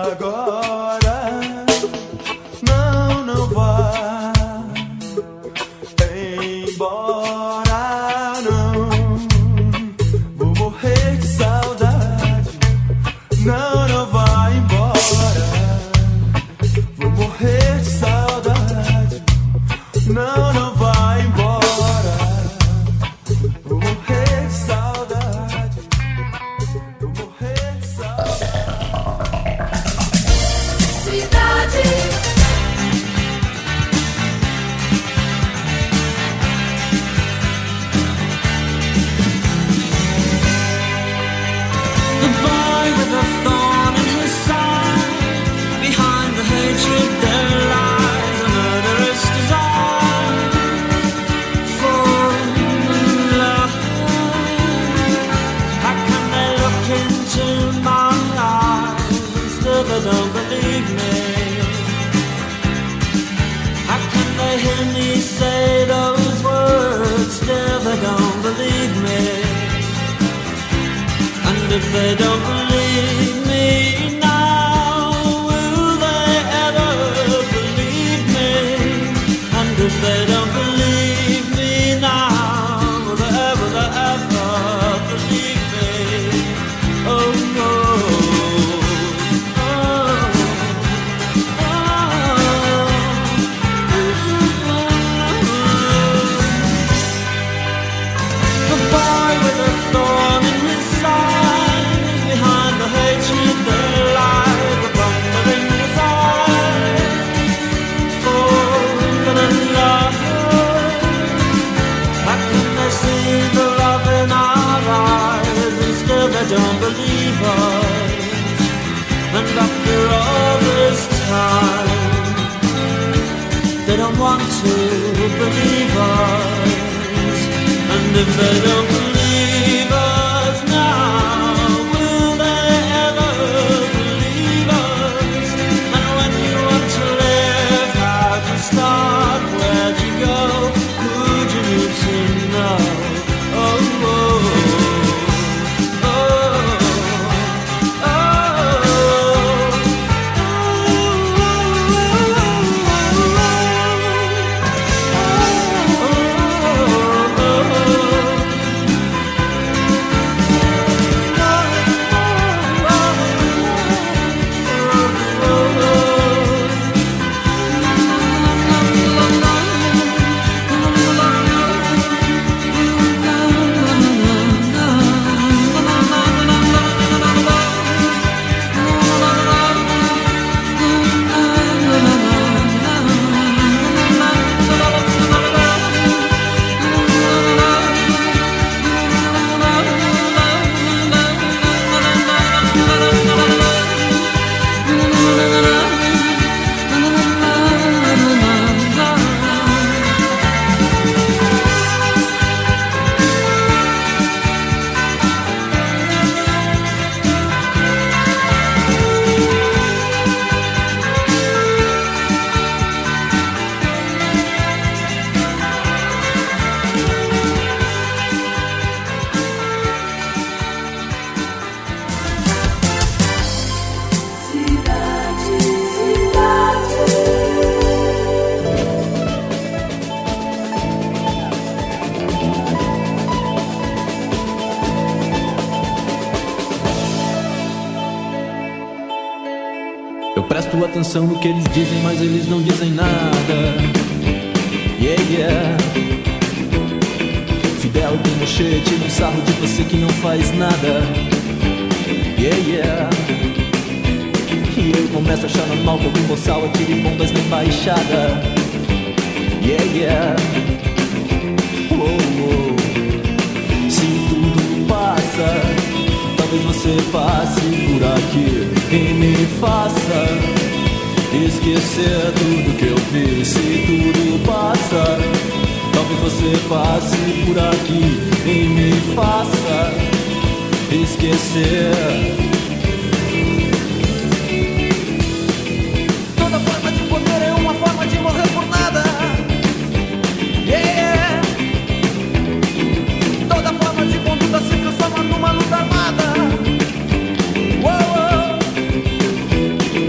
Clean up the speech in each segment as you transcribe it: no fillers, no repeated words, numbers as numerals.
agora. Não, não vá embora, não. Vou morrer de saudade. Não, não vá embora. Vou morrer de saudade. Não, não vá embora. Vou morrer de saudade. Vou morrer de saudade. The boy with a thorn in his side, behind the hatred there lies a murderous desire for love. How can they look into my eyes and still they don't believe me? How can they hear me say those words, still they don't believe me? And if they don't believe me now, will they ever believe me? And if they don't believe me now, will they ever believe me? Oh no. The boy with a thorn in his side, behind the hatred there lies a thundering desire for love. How can they see the love in our eyes and still they don't believe us? And after all this time, they don't want to believe us. And if they don't believe us now, will they ever believe us? And when you want to live, how'd you start? Where'd you go? Who'd you need to know? Oh, oh, oh, Eu presto atenção no que eles dizem, mas eles não dizem nada. Yeah, yeah. Fidel tem mochete, tira um sarro de você que não faz nada. Yeah, yeah. E eu começo a achar normal que algum boçal atire bombas na embaixada. Yeah, yeah. Oh, oh. Se tudo passa, talvez você passe por aqui e me faça esquecer tudo que eu fiz. Se tudo passa, talvez você passe por aqui e me faça esquecer. Toda forma de poder é uma forma de morrer por nada. Yeah. Toda forma de conduta se transforma numa luta armada. Uou, uou.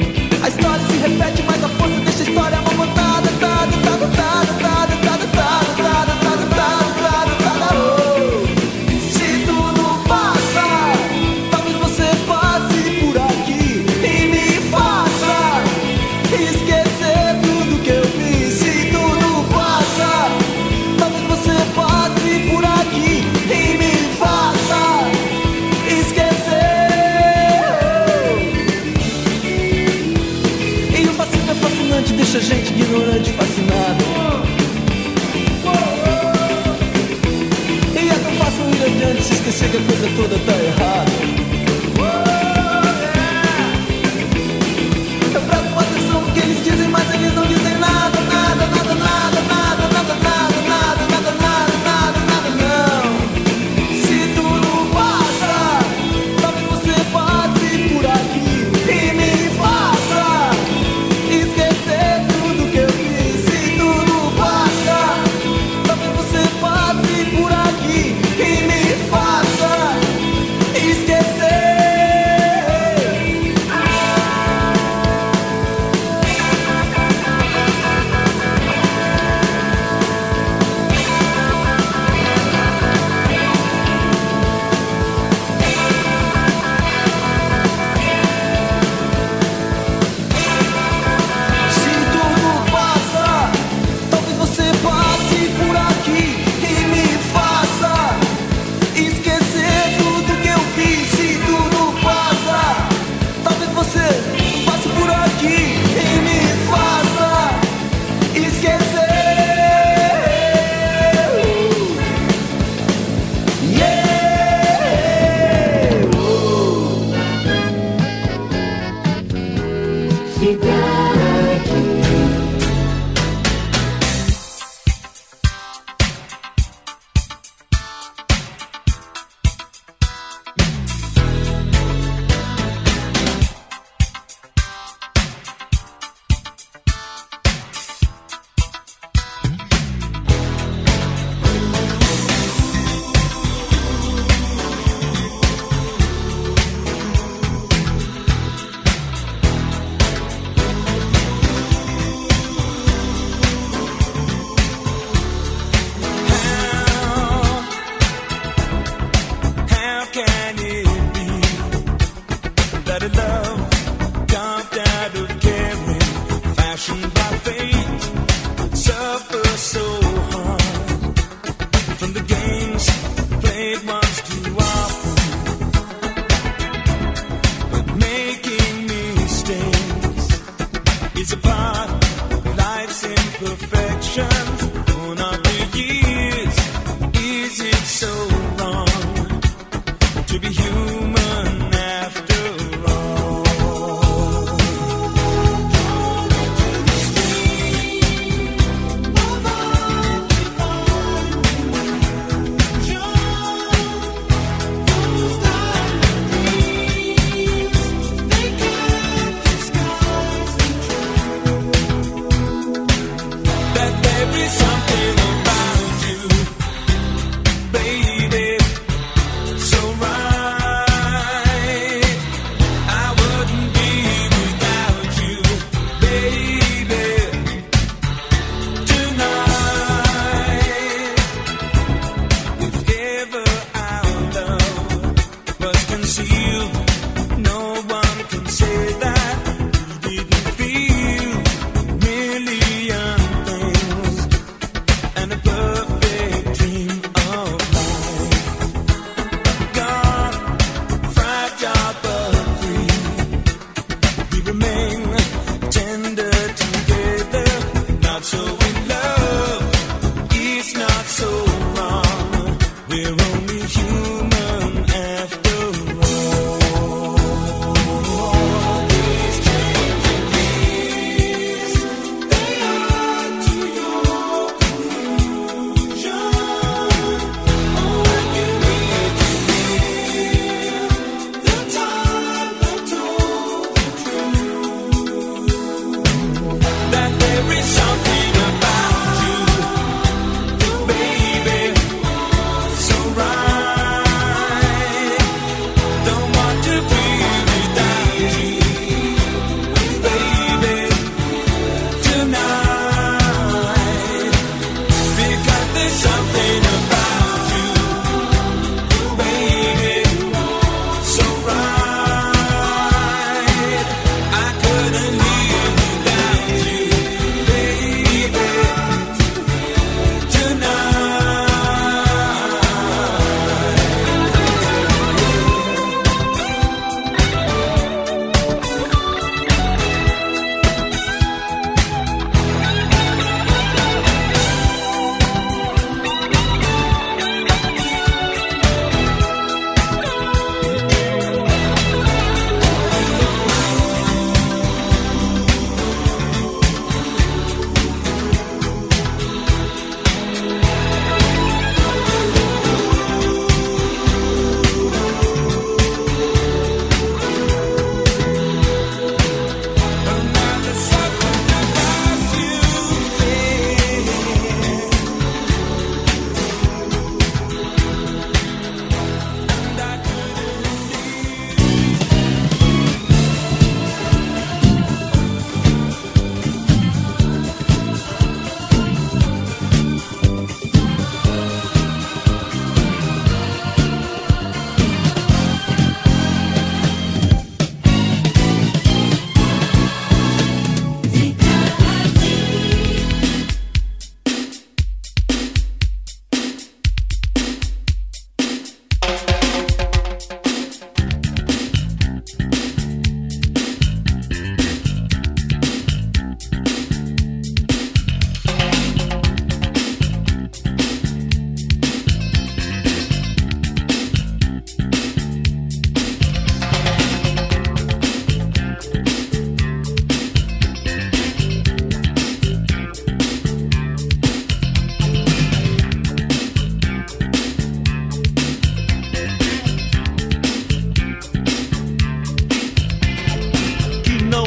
deixa a gente ignorante, fascinado. E é tão fácil ir adiante, se esquecer que a coisa toda tá errada. Eu presto atenção no que eles dizem, mas eles não dizem nada, nada, nada, nada, nada, nada, nada, nada, nada, nada, nada, nada, não. Se tudo passa, talvez você passe por aqui e me faça esquecer tudo que eu fiz. Se tudo passa, talvez você passe por aqui e me faça esquecer.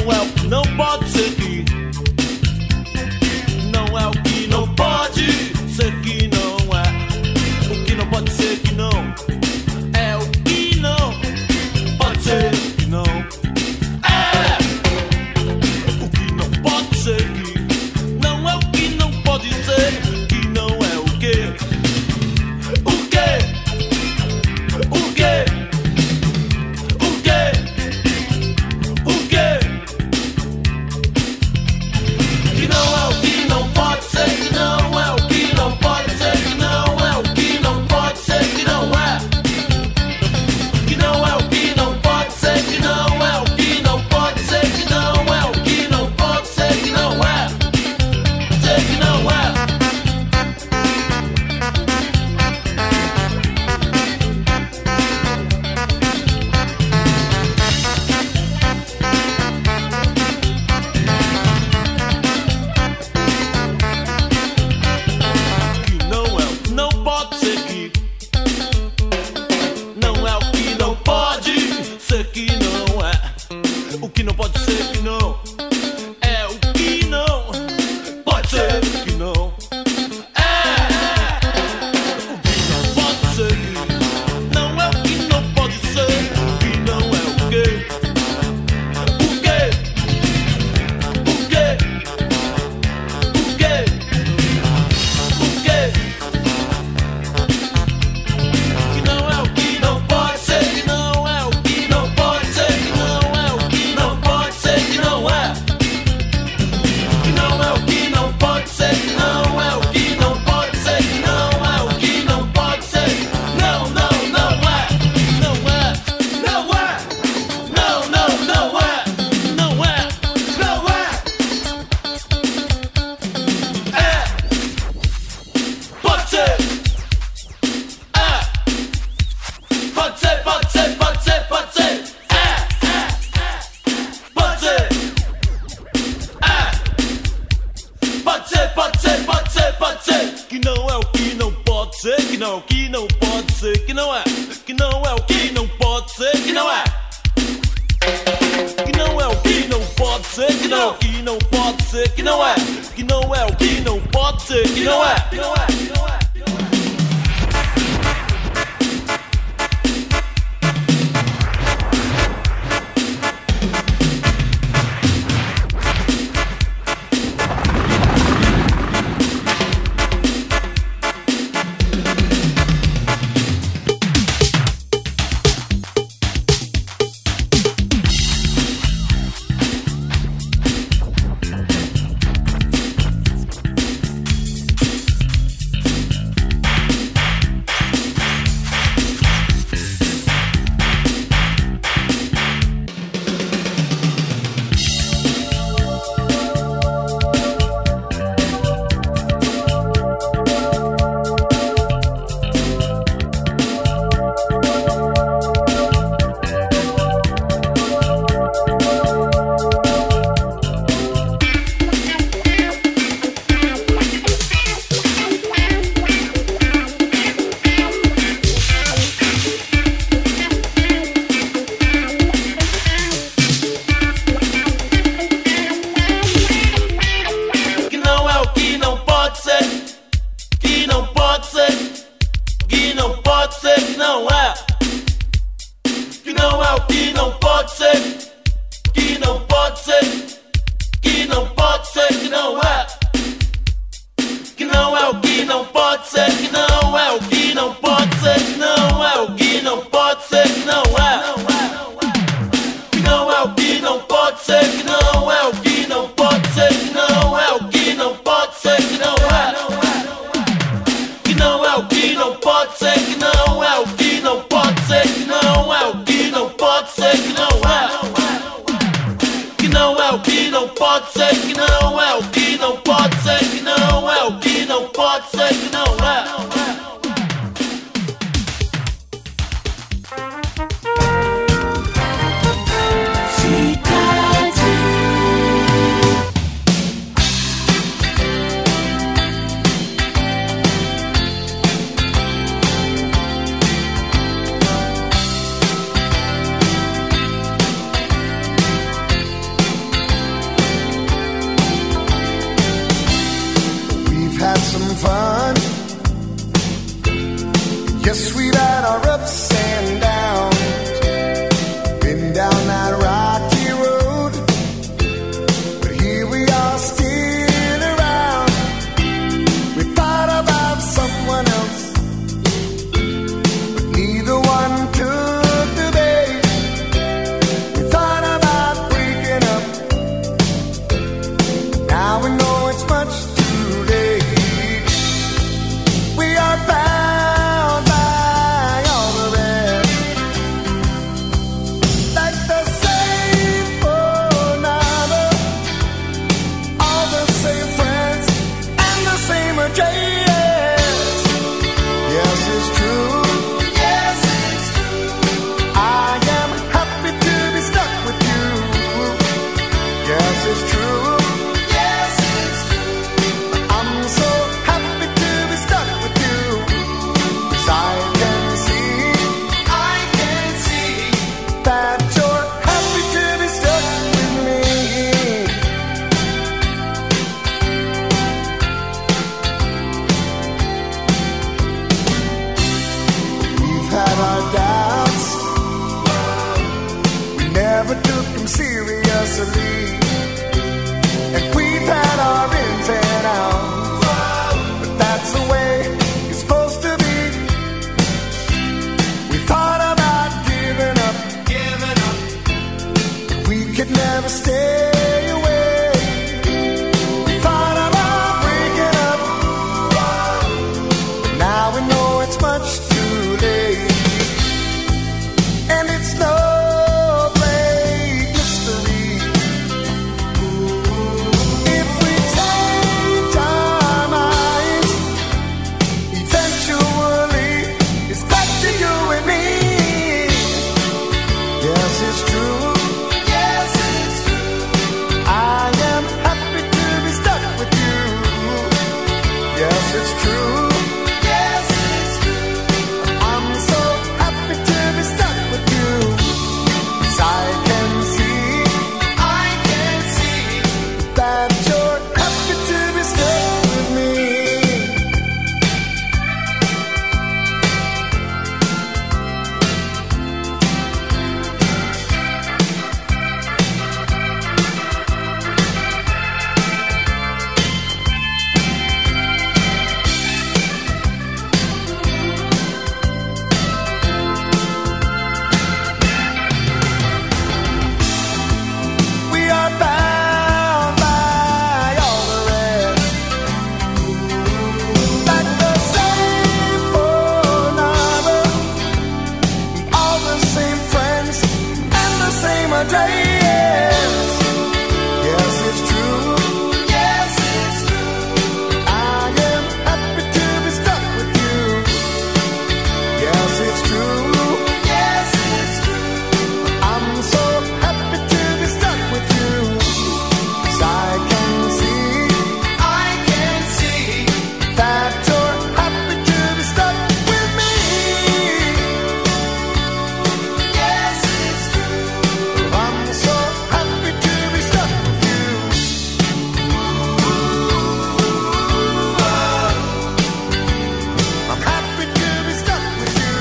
não é o que não pode ser que. Não é o que não pode ser que não é. O que não pode ser que não. É o que não pode ser que não. É o que não pode ser que. Não é o que não pode ser que não é o que. O que? O que? O que? O que? Que não é o que não pode ser que não é o que não pode ser que não é o que não pode ser que não é. Que não é o que não pode ser que não é o que não pode ser que não é o que não pode ser que não é. Ser que não é. Que não é o que não pode ser que. Não é o que não pode ser que não é. O que não pode ser que não. É o que não pode ser que não. É o que não pode ser que. Não é o que não pode ser que não é o que. O que? O que? O que? O que? Que não é o que não pode ser que não é o que não pode ser que não é o que não pode ser que não é. Que não é o que não pode ser que não é o que não pode ser que não é o que não pode ser. Não, não, não é. Não é. Não é. Não, não, não é. Não é. Não é. É. Pode ser. É. Pode ser, pode ser, pode ser, pode ser. Pode ser. Pode ser, pode ser, pode ser, pode ser. Que não é o que não pode ser, que não é o que não pode ser, que não é. Que não é o que não pode ser, que não é. Que não é o que não pode ser, que não é o que não pode ser, que não é. Que não é o que não pode ser, que não é. Que não é, que não é. Que não é o que não pode ser, que não pode ser, que não pode ser, que não é. Que não é o que não pode ser, que não pode ser, que não pode ser, que não é. Que não é o que não pode ser, que não é o que não pode ser, que não é o que não pode ser, que não é. Que não é o que não pode ser, que não é o que não pode ser, que não é o que não pode ser, que não é. Que não é o que não pode ser, que não é o que não pode ser, que não é o que não pode ser, que não é. Que não é o que não pode ser, que não é o que não pode ser, que não é o que não pode ser, que não é. it's true. Yes, it's true. I'm so happy to be stuck with you. 'Cause I can see that you're happy to be stuck with me. We've had our doubts, we never took them seriously, and we've had our ins and outs, but that's the way it's supposed to be. We thought about giving up, but we could never stay away. We thought about breaking up, but now we know it's much too late. And it's no great mystery. If we change our minds, eventually it's back to you and me. Yes, it's true. Yes, it's true. I am happy to be stuck with you. Yes, it's true. Yes, it's true. I'm so happy to be stuck with you. 'Cause I can see that you're happy to be stuck with me. We are bound by all the rest, like the same phone number, all the same friends, and the same address. Yes, it's true. Yes, it's true. I am happy to be stuck with you. Yes, it's true. Yes, it's true. I'm so happy to be stuck with you. 'Cause I can see that you're happy to be stuck with me. Yes, it's true. I'm so happy to be stuck with you. I'm happy to be stuck with you.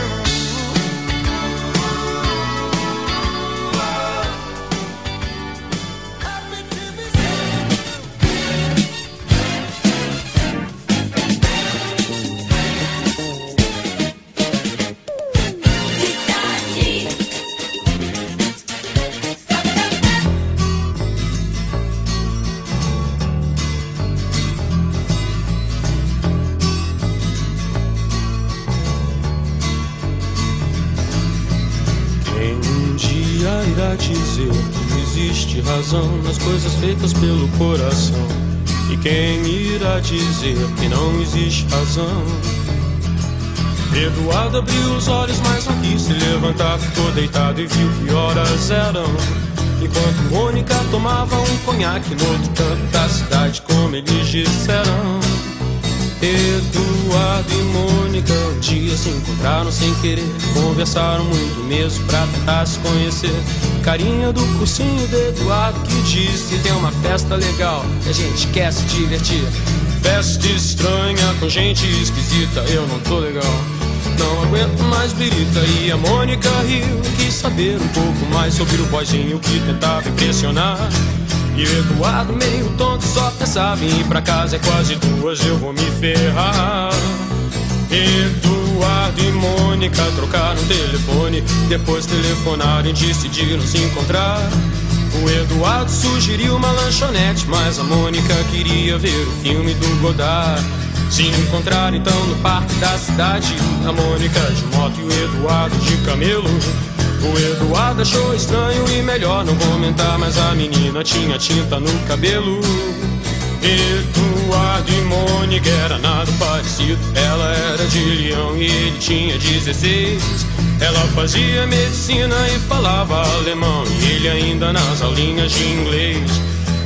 Happy to be Quem um dia irá dizer que existe razão nas coisas feitas pelo coração? E quem irá dizer que não existe razão? Eduardo abriu os olhos, mas não quis se levantar. Ficou deitado e viu que horas eram. Enquanto Mônica tomava um conhaque no outro canto da cidade, como eles disseram. Eduardo e Mônica um dia se encontraram sem querer. Conversaram muito mesmo pra tentar se conhecer. Carinha do cursinho de Eduardo que disse: tem uma festa legal e a gente quer se divertir. Festa estranha com gente esquisita, eu não tô legal, não aguento mais birita. E a Mônica riu, quis saber um pouco mais sobre o boyzinho que tentava impressionar. E o Eduardo meio tonto só pensava em ir pra casa. É quase 2, eu vou me ferrar. Eduardo e Mônica trocaram telefone. Depois telefonaram e decidiram se encontrar. O Eduardo sugeriu uma lanchonete, mas a Mônica queria ver o filme do Godard. Se encontraram então no parque da cidade. A Mônica de moto e o Eduardo de camelo. O Eduardo achou estranho e melhor não comentar, mas a menina tinha tinta no cabelo. Eduardo e Mônica era nada parecido. Ela era de Leão e ele tinha 16. Ela fazia medicina e falava alemão, e ele ainda nas aulinhas de inglês.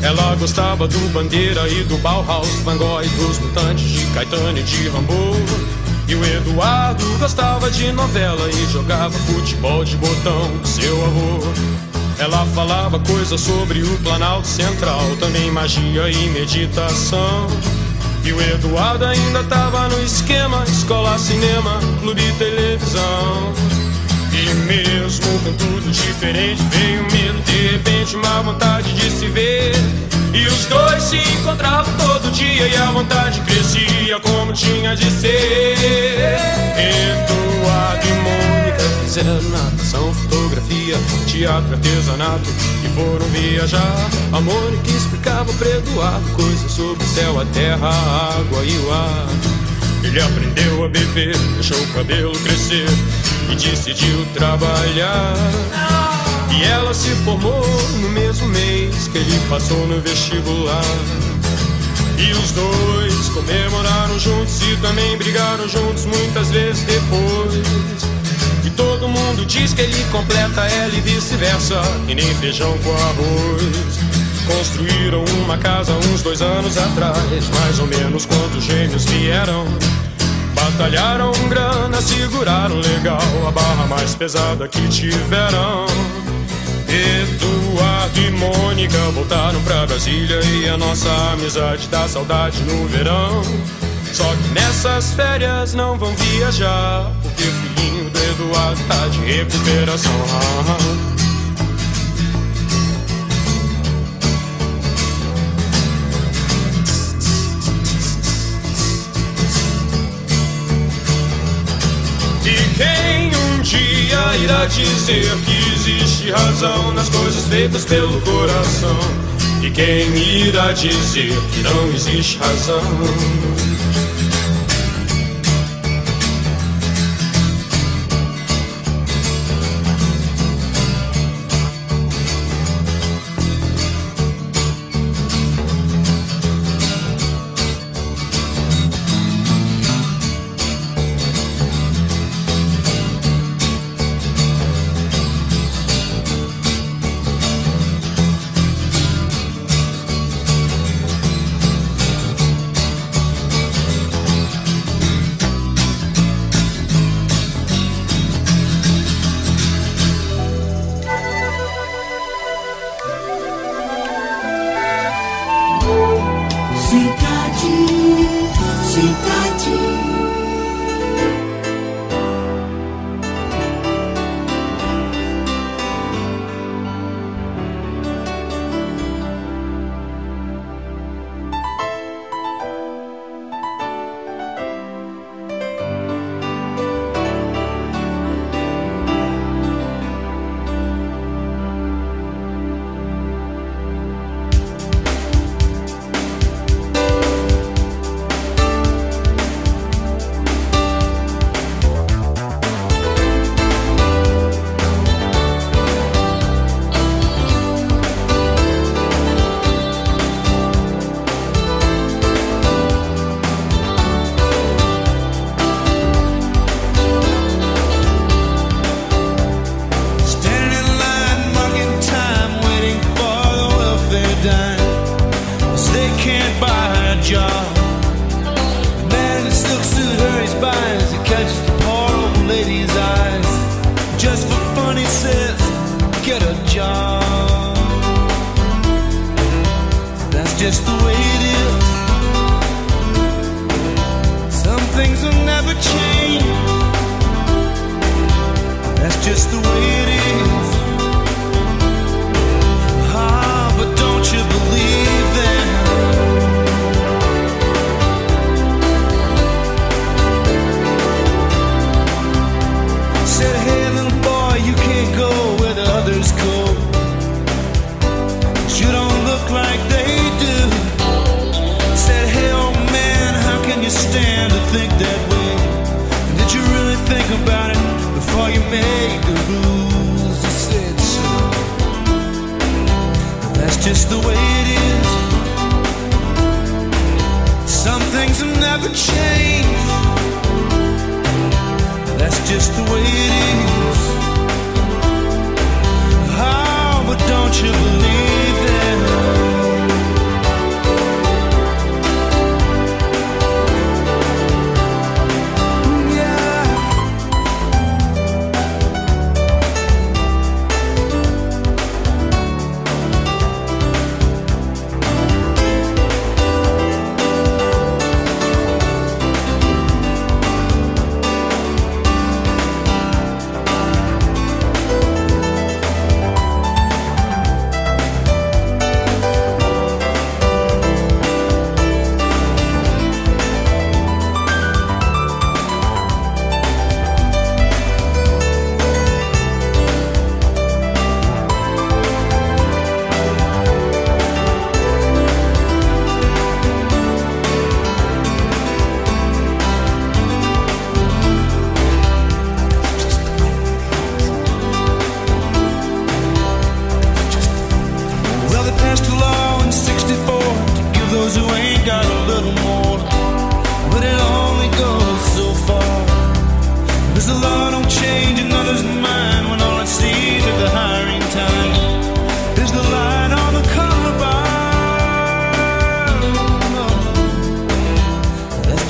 Ela gostava do Bandeira e do Bauhaus, Van Gogh e dos Mutantes, de Caetano e de Rambo. E o Eduardo gostava de novela e jogava futebol de botão com seu avô. Ela falava coisas sobre o Planalto Central, também magia e meditação. E o Eduardo ainda tava no esquema: escola, cinema, clube e televisão. E mesmo com tudo diferente, veio medo, de repente uma vontade de se ver. E os dois se encontravam todo dia e a vontade crescia como tinha de ser. Eduardo e Mônica fizeram natação, fotografia, teatro, artesanato e foram viajar. A Mônica explicava para Eduardo coisas sobre o céu, a terra, a água e o ar. Ele aprendeu a beber, deixou o cabelo crescer e decidiu trabalhar. E ela se formou no mesmo mês que ele passou no vestibular. E os dois comemoraram juntos e também brigaram juntos muitas vezes depois. E todo mundo diz que ele completa ela e vice-versa, e nem feijão com arroz. Construíram uma casa uns 2 anos atrás, mais ou menos quando os gêmeos vieram. Batalharam grana, seguraram legal a barra mais pesada que tiveram. Eduardo e Mônica voltaram pra Brasília e a nossa amizade dá saudade no verão. Só que nessas férias não vão viajar, porque o filhinho do Eduardo tá de recuperação. E quem um dia irá dizer que existe razão nas coisas feitas pelo coração? E quem irá dizer que não existe razão? Don't you believe it?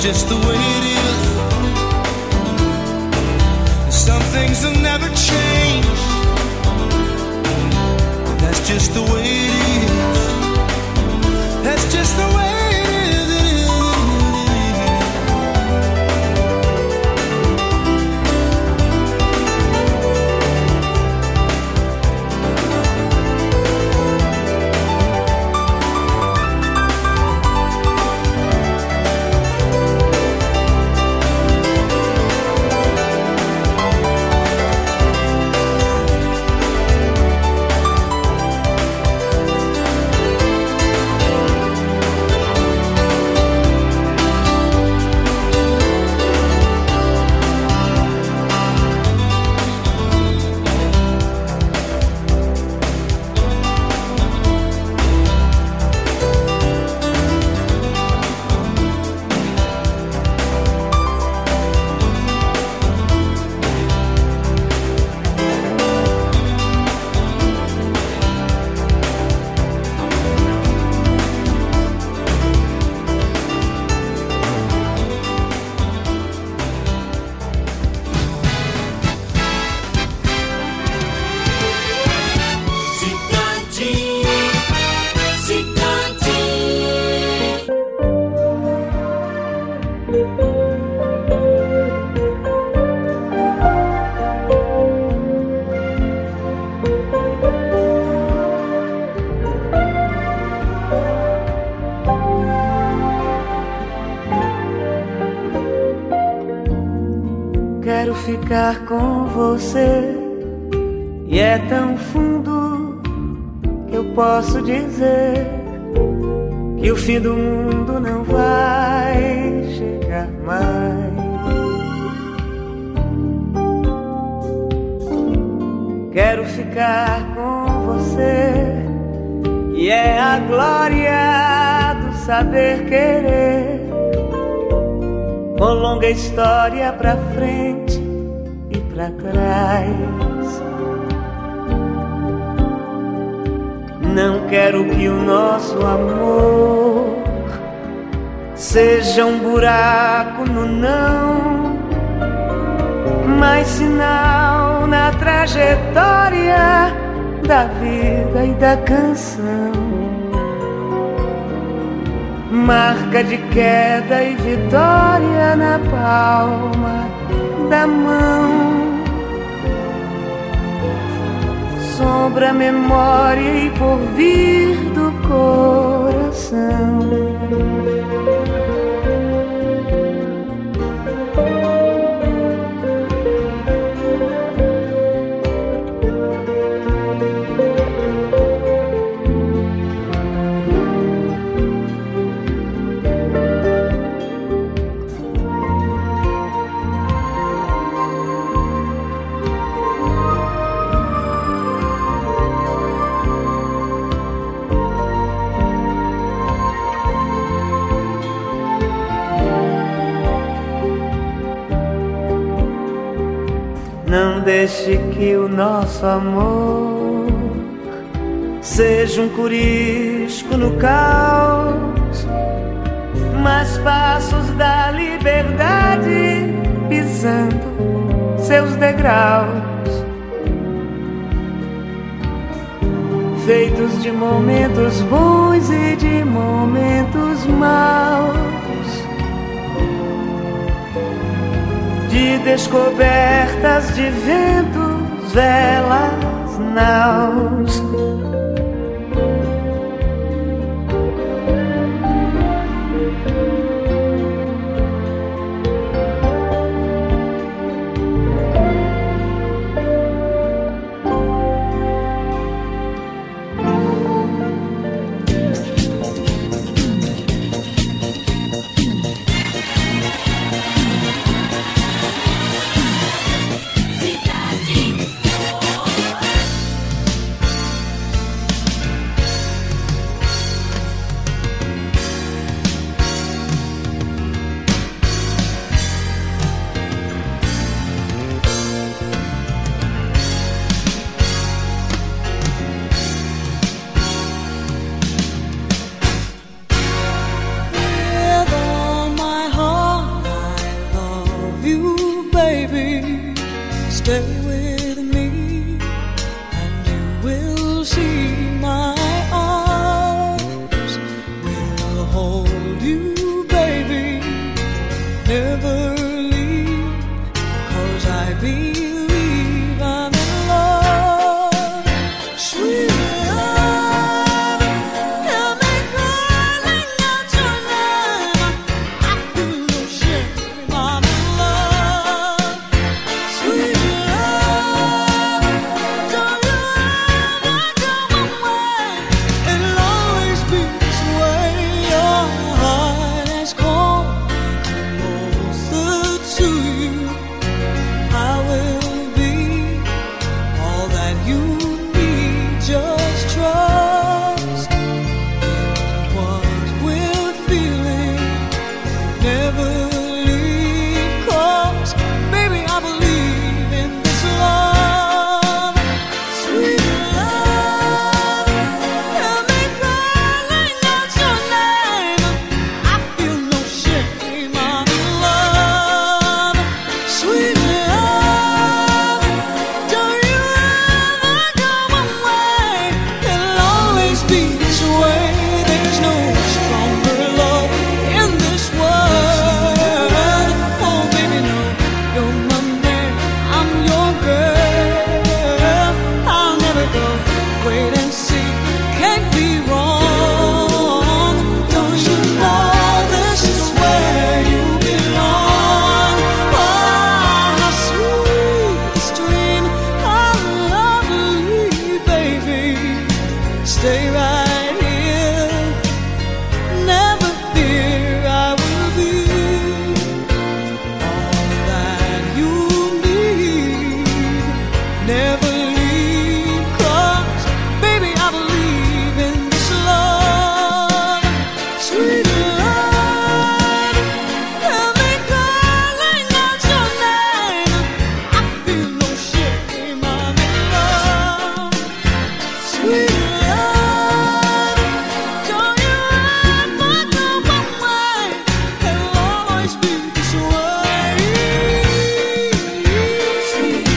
just the way it is. Some things will never change. That's just the way it is. That's just the way it is. Quero ficar com você e é tão fundo que eu posso dizer que o fim do mundo não vai chegar mais. Quero ficar com você e é a glória do saber querer, com longa história pra frente e pra trás. Não quero que o nosso amor seja um buraco no não, mas sinal na trajetória da vida e da canção. Marca de queda e vitória na palma da mão. Sombra, memória e porvir do coração. Não deixe que o nosso amor seja um corisco no caos, mas passos da liberdade pisando seus degraus, feitos de momentos bons e de momentos maus, de descobertas de ventos, velas, naus. stay with me, and you will see my arms will hold you, baby, never leave, 'cause I believe I'm in love. Sweet love, hear me calling out your name. I feel no shame, I'm in love. Sweet love, don't you ever go away. It'll always be this way. Your heart has come closer to you. I will be all that you need. Just trust in what we're feeling. Never leave, 'cause baby I believe in this love. Sweet love, hear me calling out your name. I feel no shame, I'm in love. Sweet love, don't you ever go away. It'll always be this way. There's no stronger love in this world. Oh baby, no, you're my man, I'm your girl. I'll never go. Wait and see, can't be wrong. Don't you know this is where you belong? Oh, how sweet this dream, how lovely, baby. Stay right here, never fear, I will be all that you need. Never leave, 'cause baby I believe in this love. Sweet love, hear me calling out your name. I feel no shame, I'm in love. Sweet love, don't you ever go away. It'll always be this way. Sweet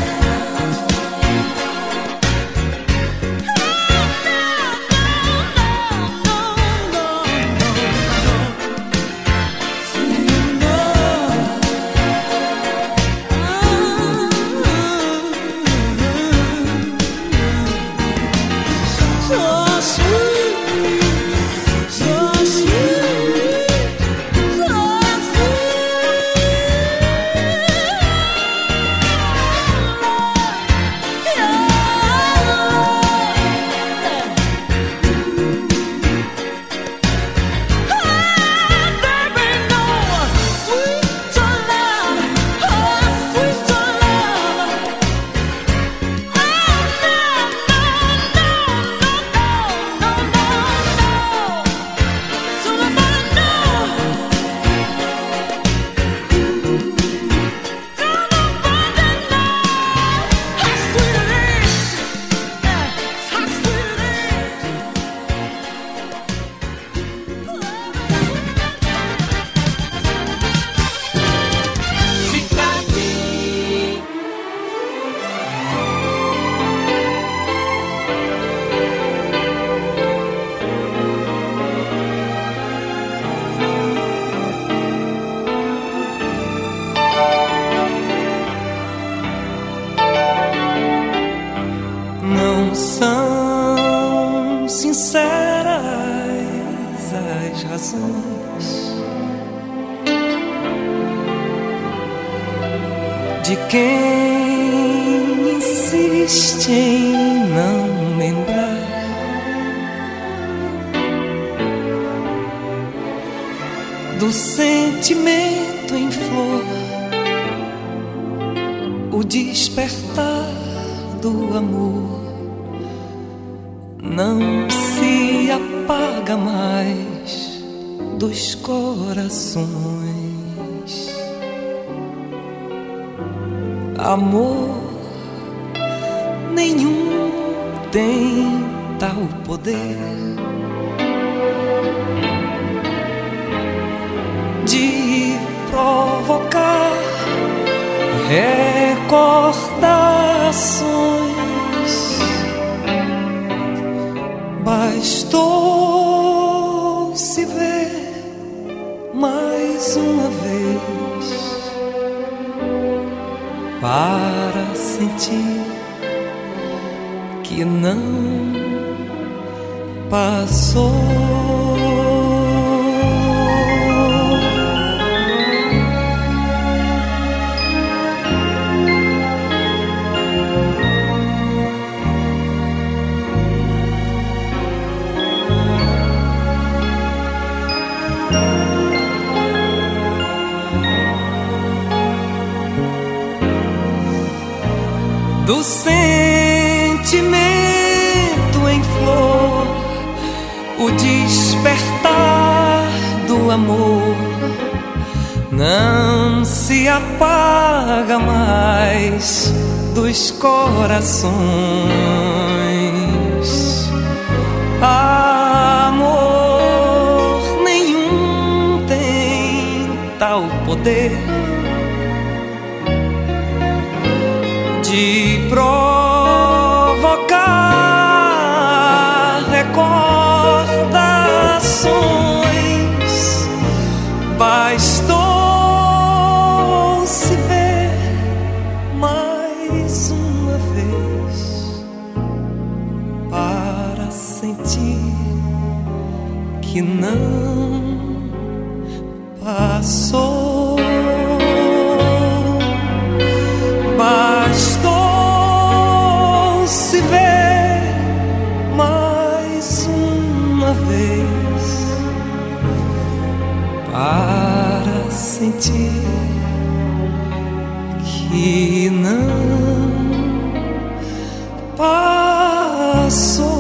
so sweet, so sweet, so Não são sinceras as razões de quem insiste em não lembrar do sentimento em flor, o despertar do amor não se apaga mais dos corações. Amor nenhum tem tal poder de provocar, recortar Bastou se ver mais uma vez para sentir que não passou. Do sentimento em flor, o despertar do amor não se apaga mais dos corações. Amor nenhum tem tal poder de provocar recordações. Bastou se ver mais uma vez para sentir que não passou. Bastou se ver mais uma vez para sentir que não passou.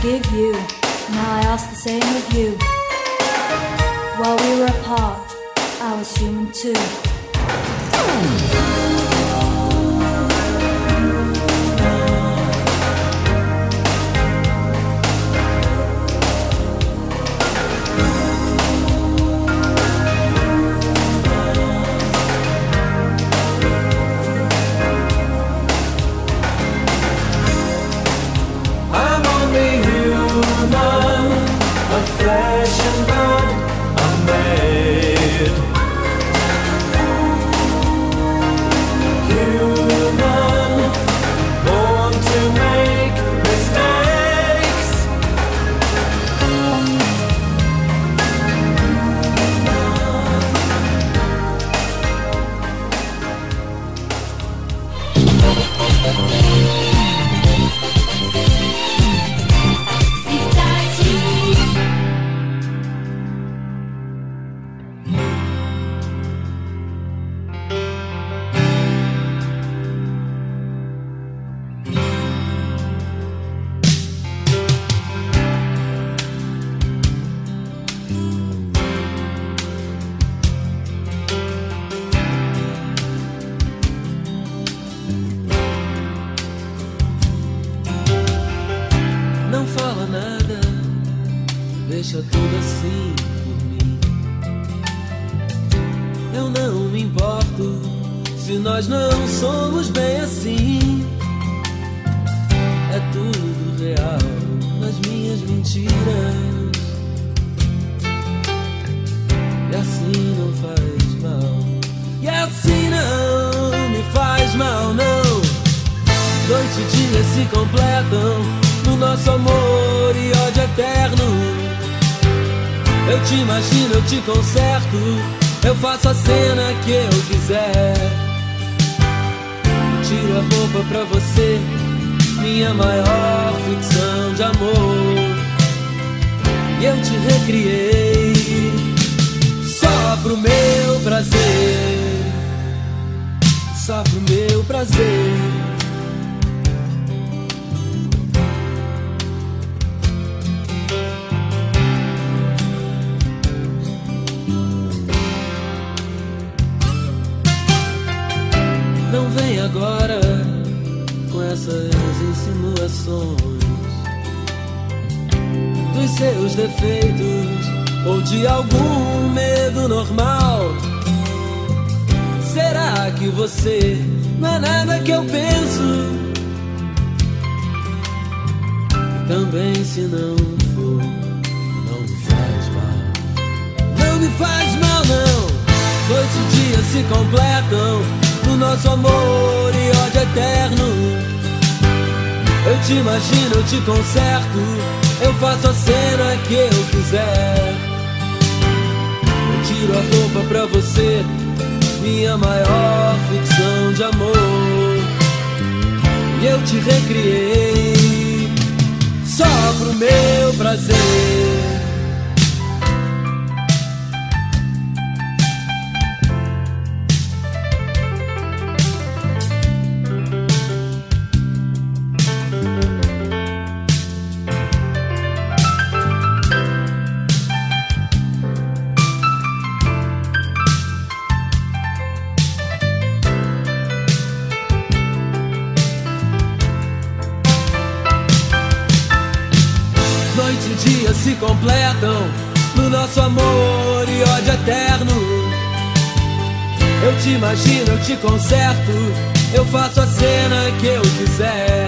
forgive you. Now I ask the same of you. While we were apart, I was human too. Flesh and blood, I'm made human, born to make mistakes. Não fala nada, deixa tudo assim por mim. Eu não me importo se nós não somos bem assim. É tudo real nas minhas mentiras. E assim não faz mal. E assim não me faz mal, não. Noite e dia se completam no nosso amor e ódio eterno. Eu te imagino, eu te conserto, eu faço a cena que eu quiser. Eu tiro a roupa pra você, minha maior ficção de amor. E eu te recriei só pro meu prazer, só pro meu prazer. Não vem agora com essas insinuações dos seus defeitos ou de algum medo normal. Será que você não é nada que eu penso? E também se não for, não me faz mal. Não me faz mal, não. Noite e dia se completam no nosso amor e ódio eterno. Eu te imagino, eu te conserto, eu faço a cena que eu quiser. Eu tiro a roupa pra você, minha maior ficção de amor. E eu te recriei só pro meu prazer. Noite e dia se completam no nosso amor e ódio eterno. Eu te imagino, eu te conserto, eu faço a cena que eu quiser.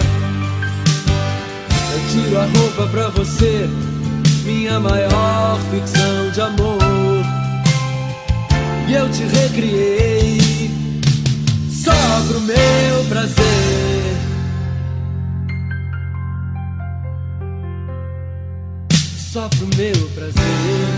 Eu tiro a roupa pra você, minha maior ficção de amor. E eu te recriei só pro meu prazer, só pro meu prazer.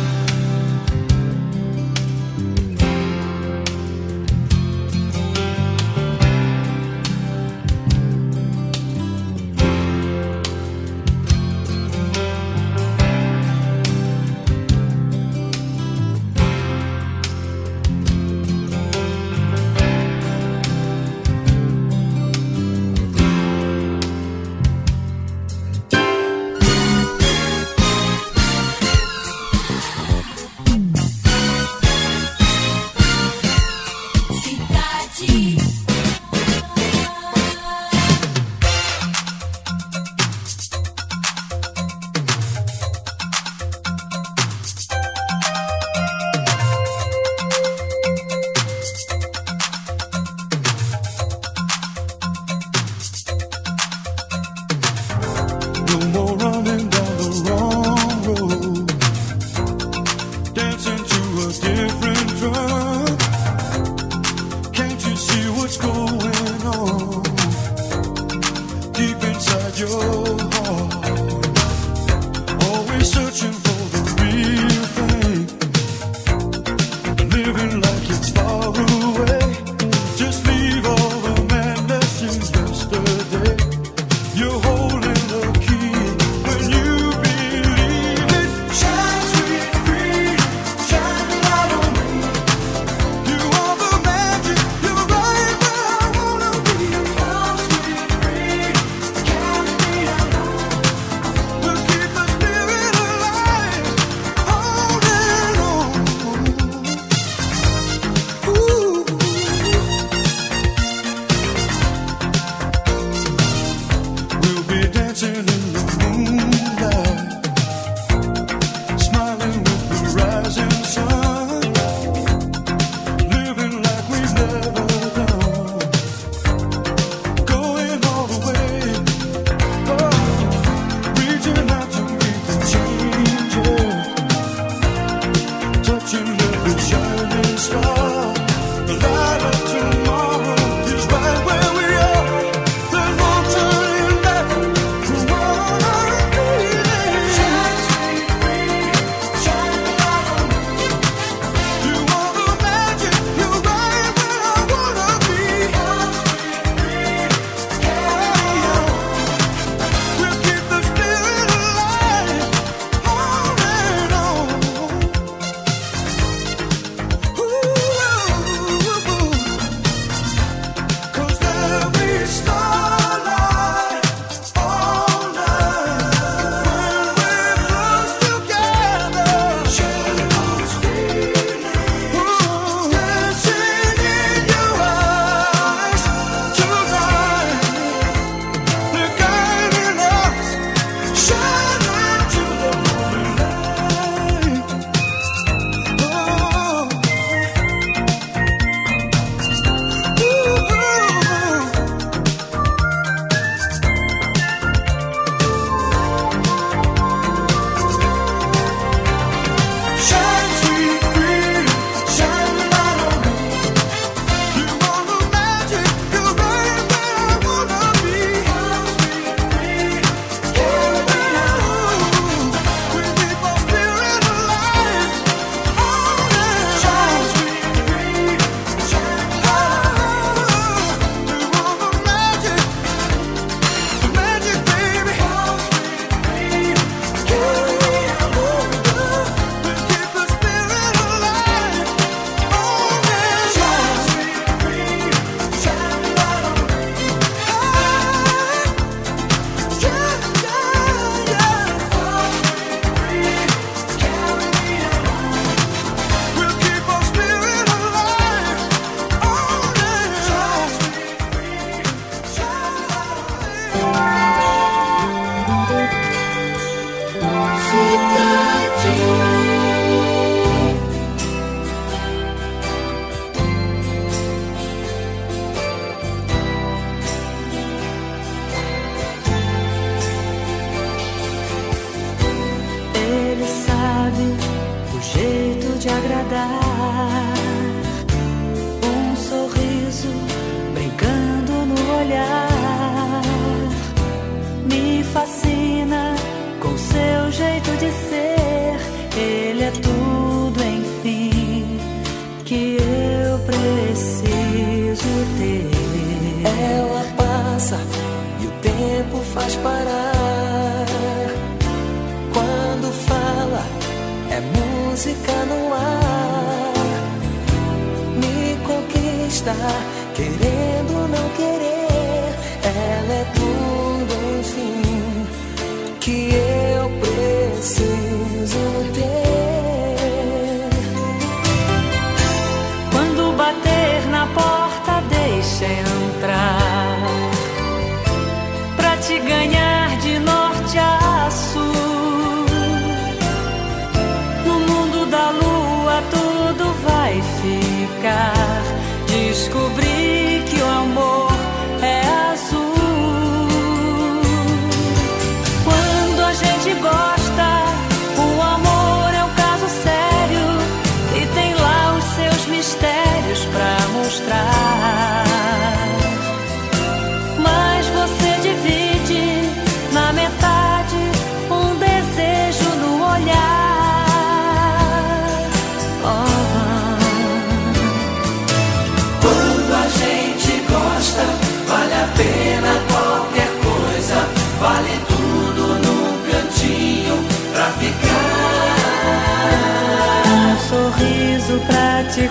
Pra te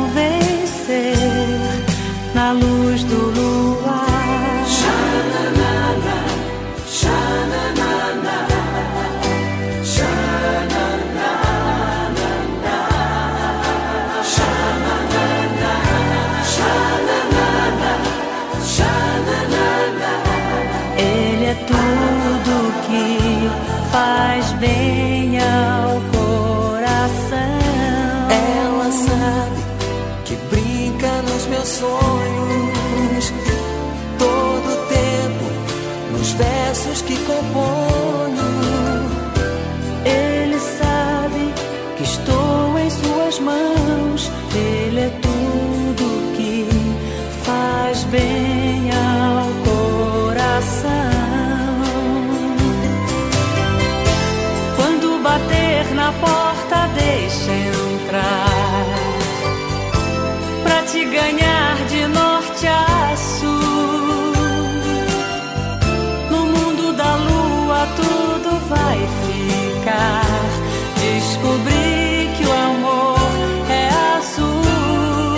convencer na luz do luar. Xananana, xananana, xananana, xananana, xananana, xananana. Ele é tudo que faz bem ao coração. Sabe que brinca nos meus sonhos todo tempo, nos versos que componho. Ele sabe que estou em suas mãos. Ele é tudo que faz bem ao coração. Quando bater na porta, deixa entrar. Pra te ganhar de norte a sul. No mundo da lua tudo vai ficar. Descobri que o amor é azul.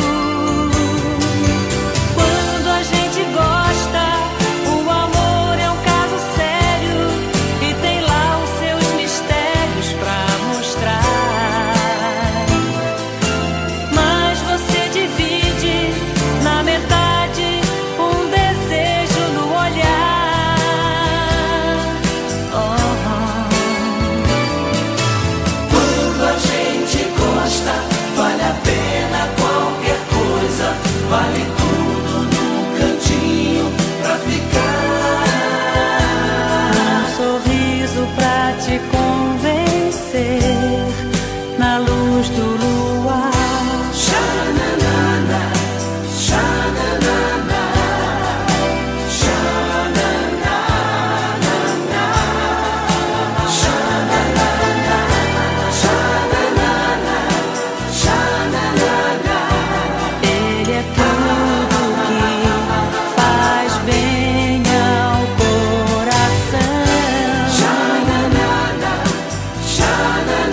Quando a gente gosta, o amor é um caso sério e tem lá os seus mistérios pra mostrar. Na pra te convencer na luz do luar. Sha-na-na-na, sha-na-na-na, sha-na-na-na-na, sha-na-na-na, sha-na-na-na, sha-na-na-na. Ele é tudo que faz bem ao coração. Sha-na-na-na, sha-na-na-na.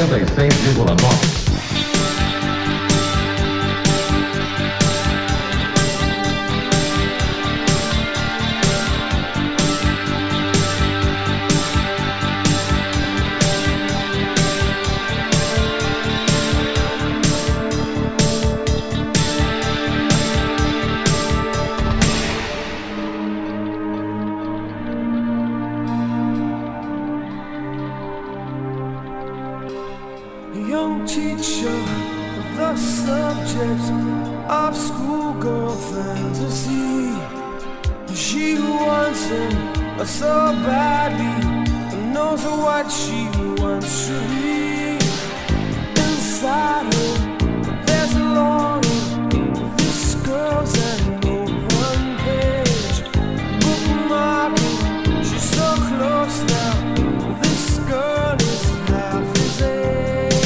96,9. Young teacher, the subject of schoolgirl fantasy. She wants him so badly, knows what she wants to be. Inside her, there's a longing. This girl's an open page, bookmarking. She's so close now. This girl is half his age.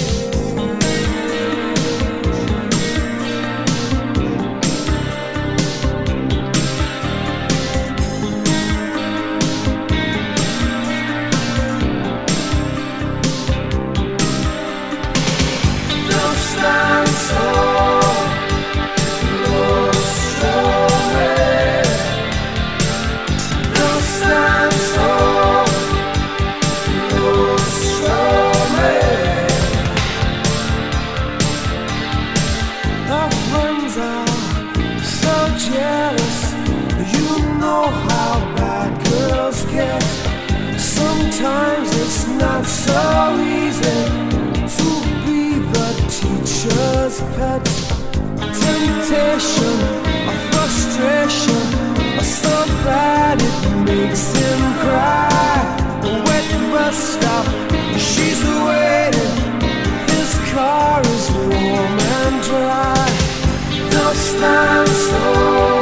Sometimes it's not so easy to be the teacher's pet. Temptation, a frustration, so bad it makes him cry. Wet bus stop, she's waiting. His car is warm and dry. Don't stand so.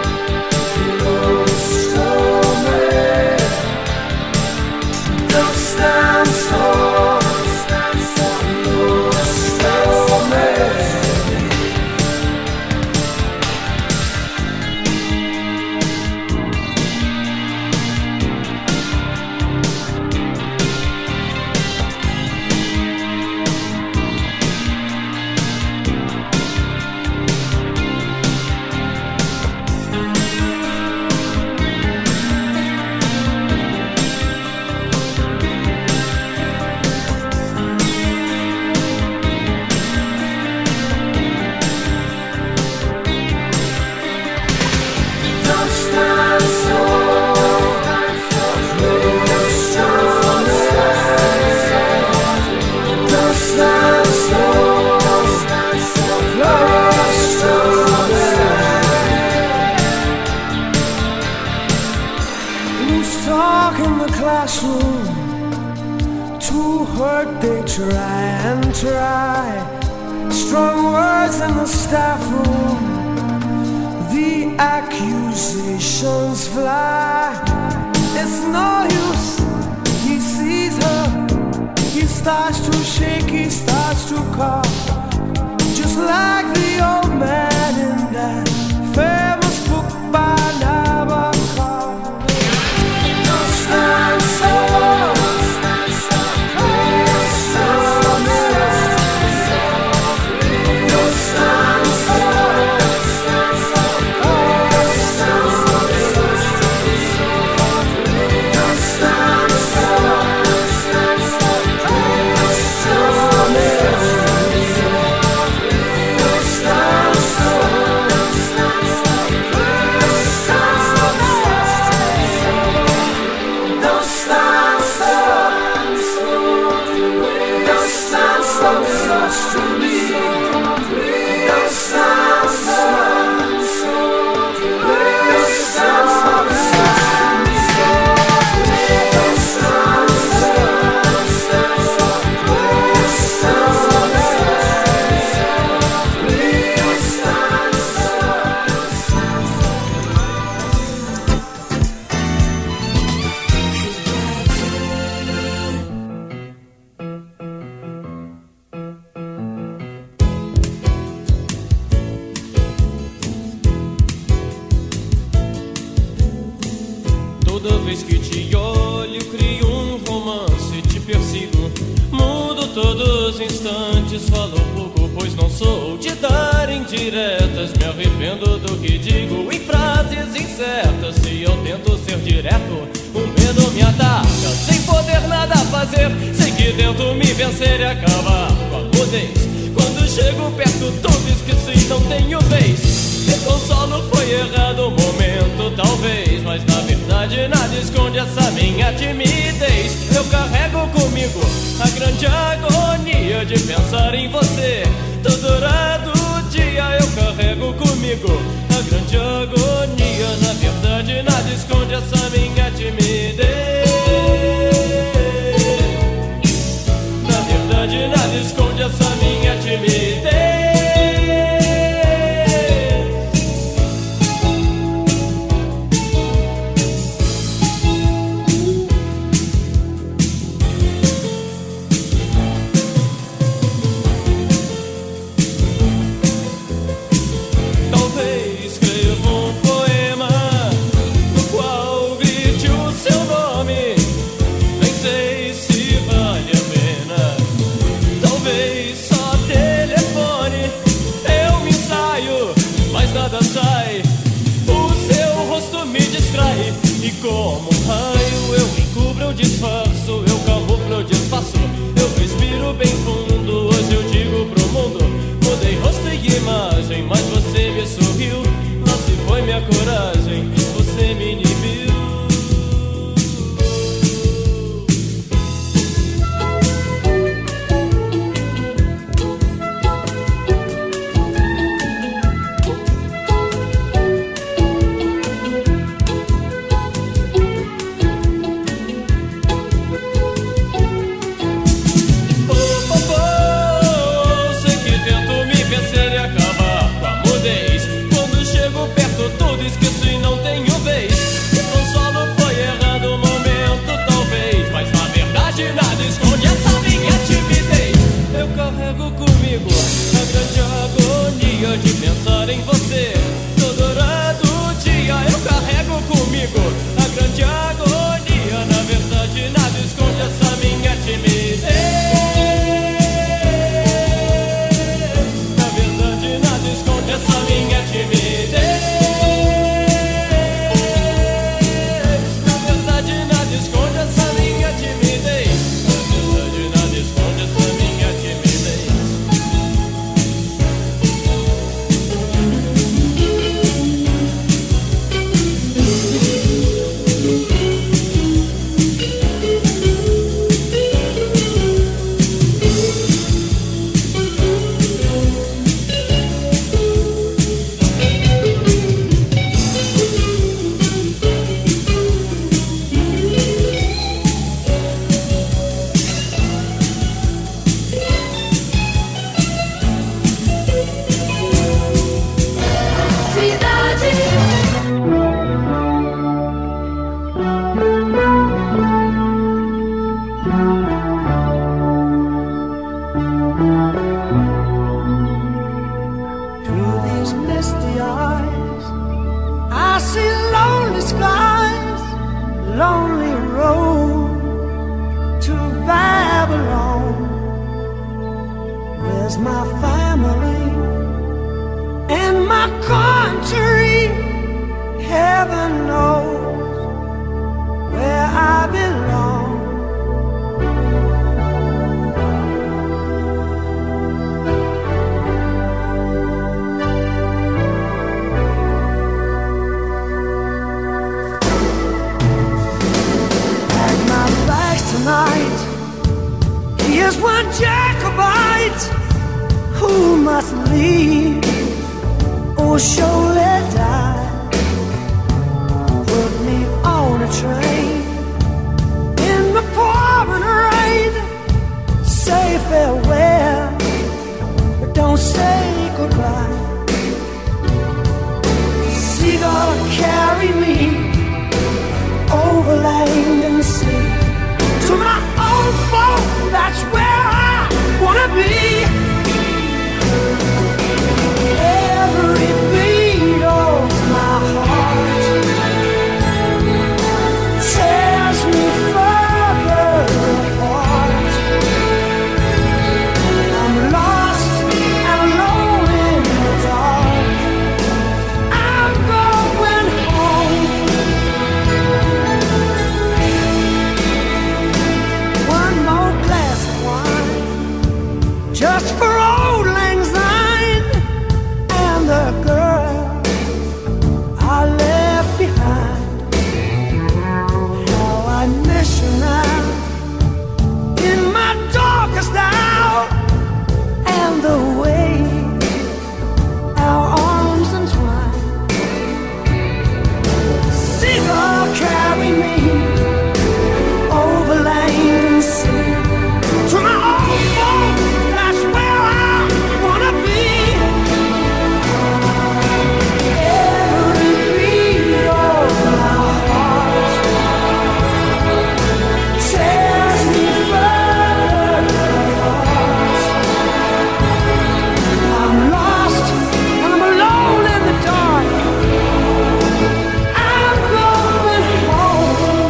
They try and try. Strong words in the staff room. The accusations fly. It's no use. He sees her. He starts to shake. He starts to cough. Just like the old man in that famous book by Nabokov. Don't stand so. antes, falo pouco, pois não sou de dar indiretas. Me arrependo do que digo em frases incertas. Se eu tento ser direto, o medo me ataca. Sem poder nada fazer, sei que tento me vencer e acabar com a mudez. Quando chego perto, tudo esqueci, não tenho vez. Me consolo, foi errado o momento, talvez, mas na verdade nada esconde essa minha timidez. Eu carrego comigo a grande agonia de pensar em você. Todo do dia eu carrego comigo a grande agonia. Na verdade nada esconde essa minha timidez. Na verdade nada esconde essa minha timidez. Como um raio eu encubro, eu disfarço, eu camuflo, eu desfaço. Eu respiro bem fundo, hoje eu digo pro mundo: mudei rosto e imagem, mas você me sorriu. Lá se foi minha coragem, você me inibiu. De pensar em você, todo do dia eu carrego comigo a grande agonia. Na verdade nada esconde essa minha timidez. Na verdade nada esconde essa minha timidez. Na verdade nada esconde essa minha timidez. Na verdade nada esconde essa minha timidez. Every beat for old Lang Syne and the girl I left behind. How I miss you now in my darkest hour, and the way our arms entwine. Seagull, carry me over land and sea to my own home. That's where I wanna be. Every beat of my heart tears me further apart. I'm lost and I'm alone in the dark. I'm going home.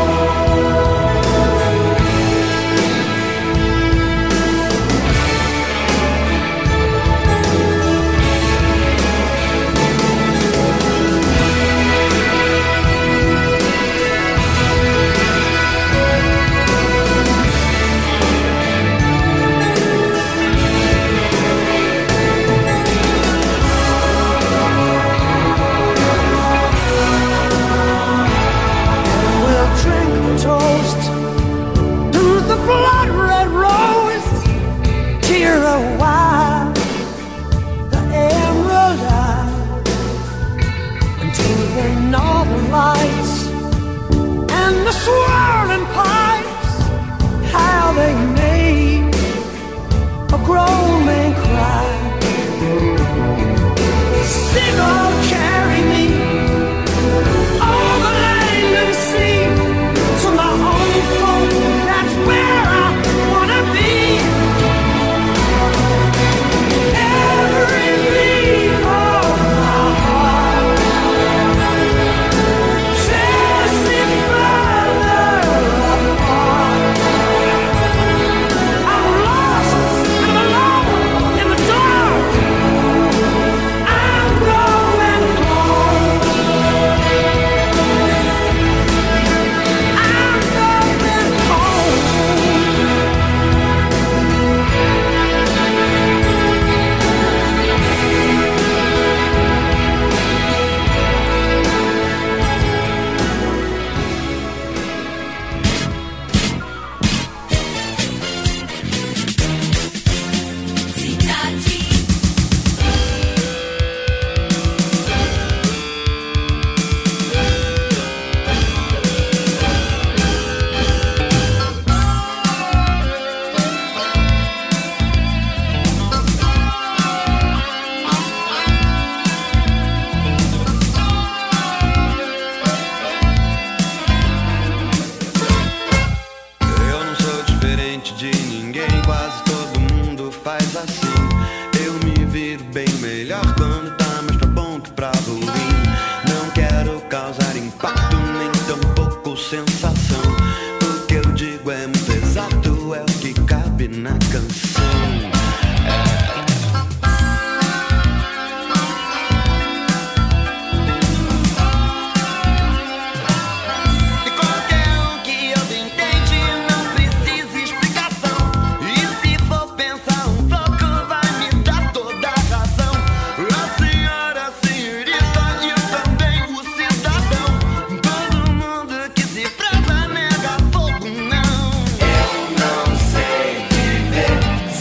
We'll drink a toast to the blood red rose, tear a while the emerald eye, and to the northern lights and the swirling pipes, how they made a grown man cry. Seagull, carry me over land and sea to my home home. That's where I wanna be. Every beat of my heart tears me further apart. I'm lost and I'm alone in the dark. I'm going home. I'm going home. Eu não sou diferente de ninguém, quase todo mundo faz assim. Eu me viro bem melhor quando tá mais pra bom que pra ruim. Não quero causar impacto, nem tampouco sensação. O que eu digo é muito exato, é o que cabe na canção. E qualquer um que eu entende não precisa explicação. E se for pensar um pouco, vai me dar toda a razão. A senhora, a senhorita e também o cidadão. Todo mundo que se preza nega fogo, não. Eu não sei viver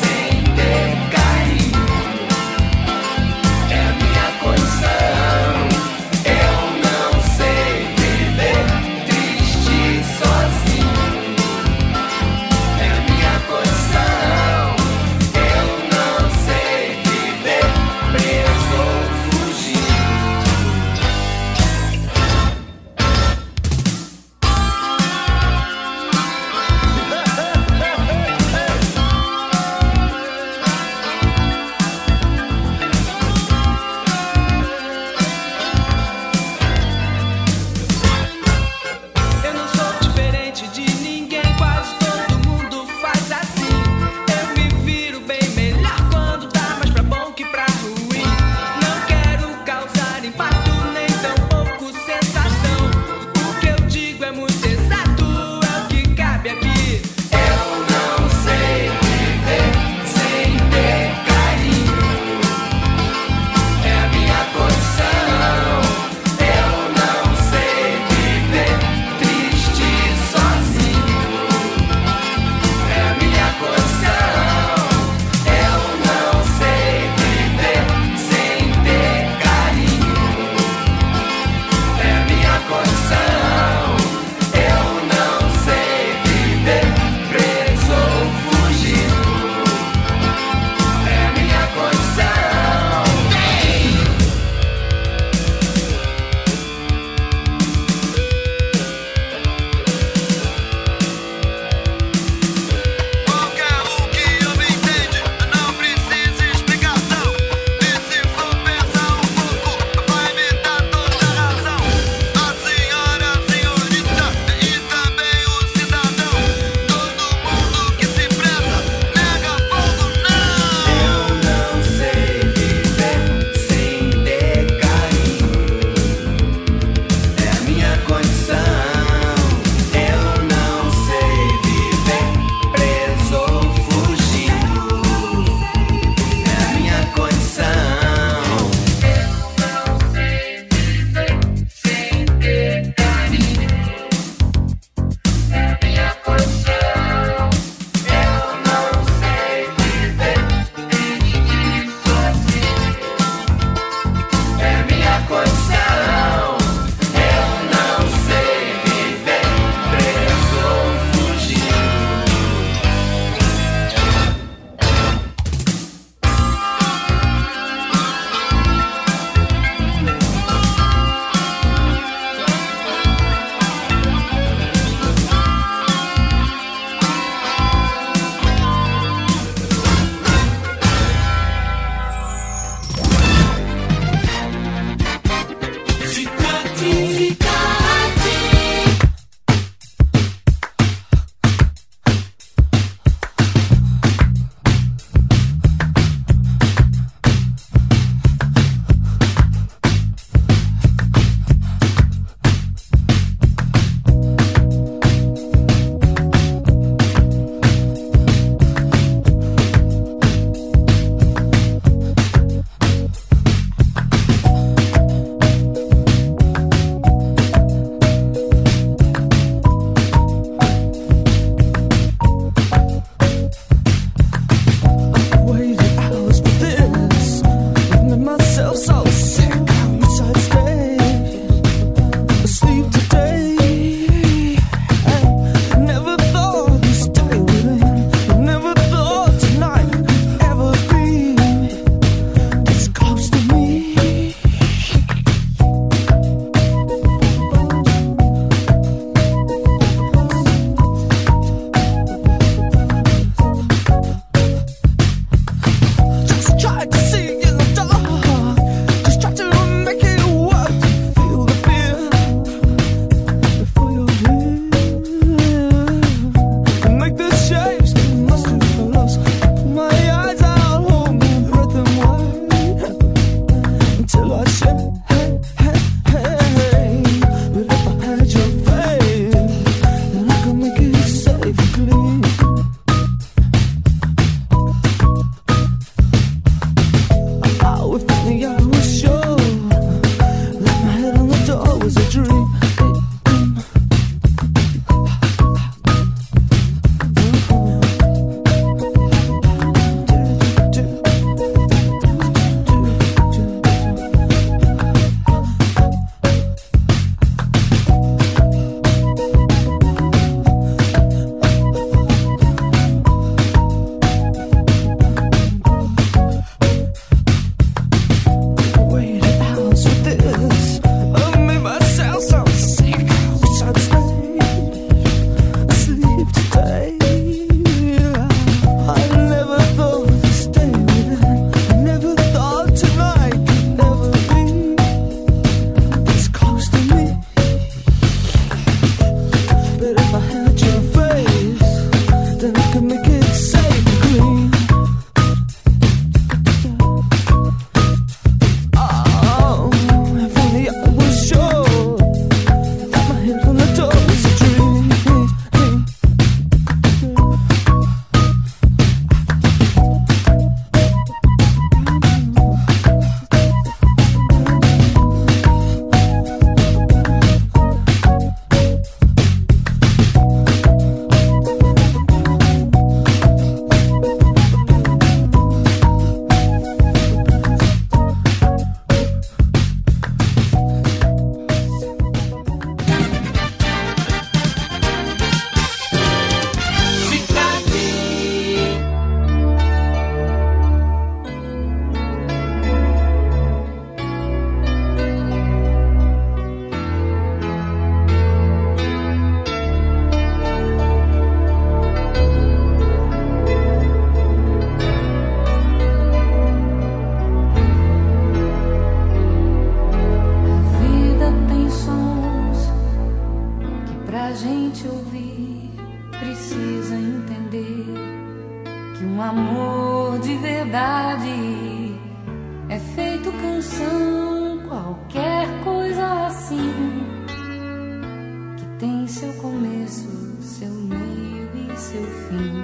verdade é feito canção, qualquer coisa assim, que tem seu começo, seu meio e seu fim.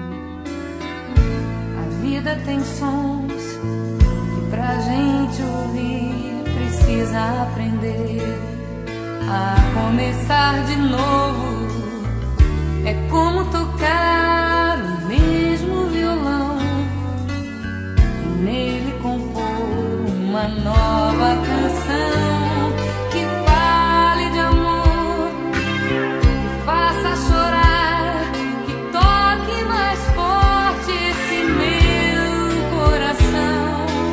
A vida tem sons que pra gente ouvir precisa aprender a começar de novo. É como tocar o mesmo violão e nele compor uma nova canção que fale de amor, que faça chorar, que toque mais forte esse meu coração.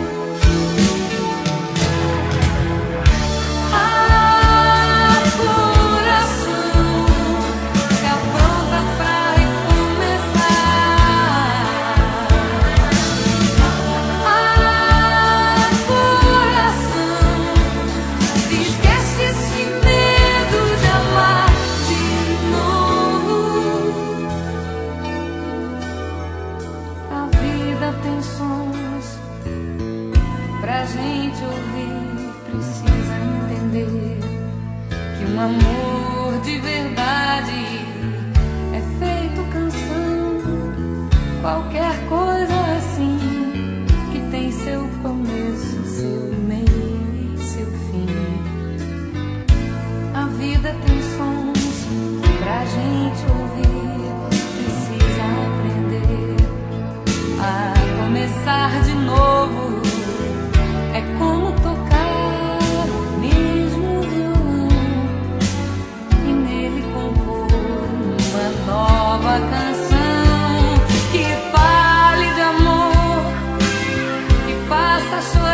Um amor de verdade é feito canção, qualquer coisa assim, que tem seu começo, seu meio e seu fim. A vida tem sons pra gente ouvir, precisa aprender a começar de novo. É como tocar o mesmo violão e nele compor uma nova canção que fale de amor, que faça chorar.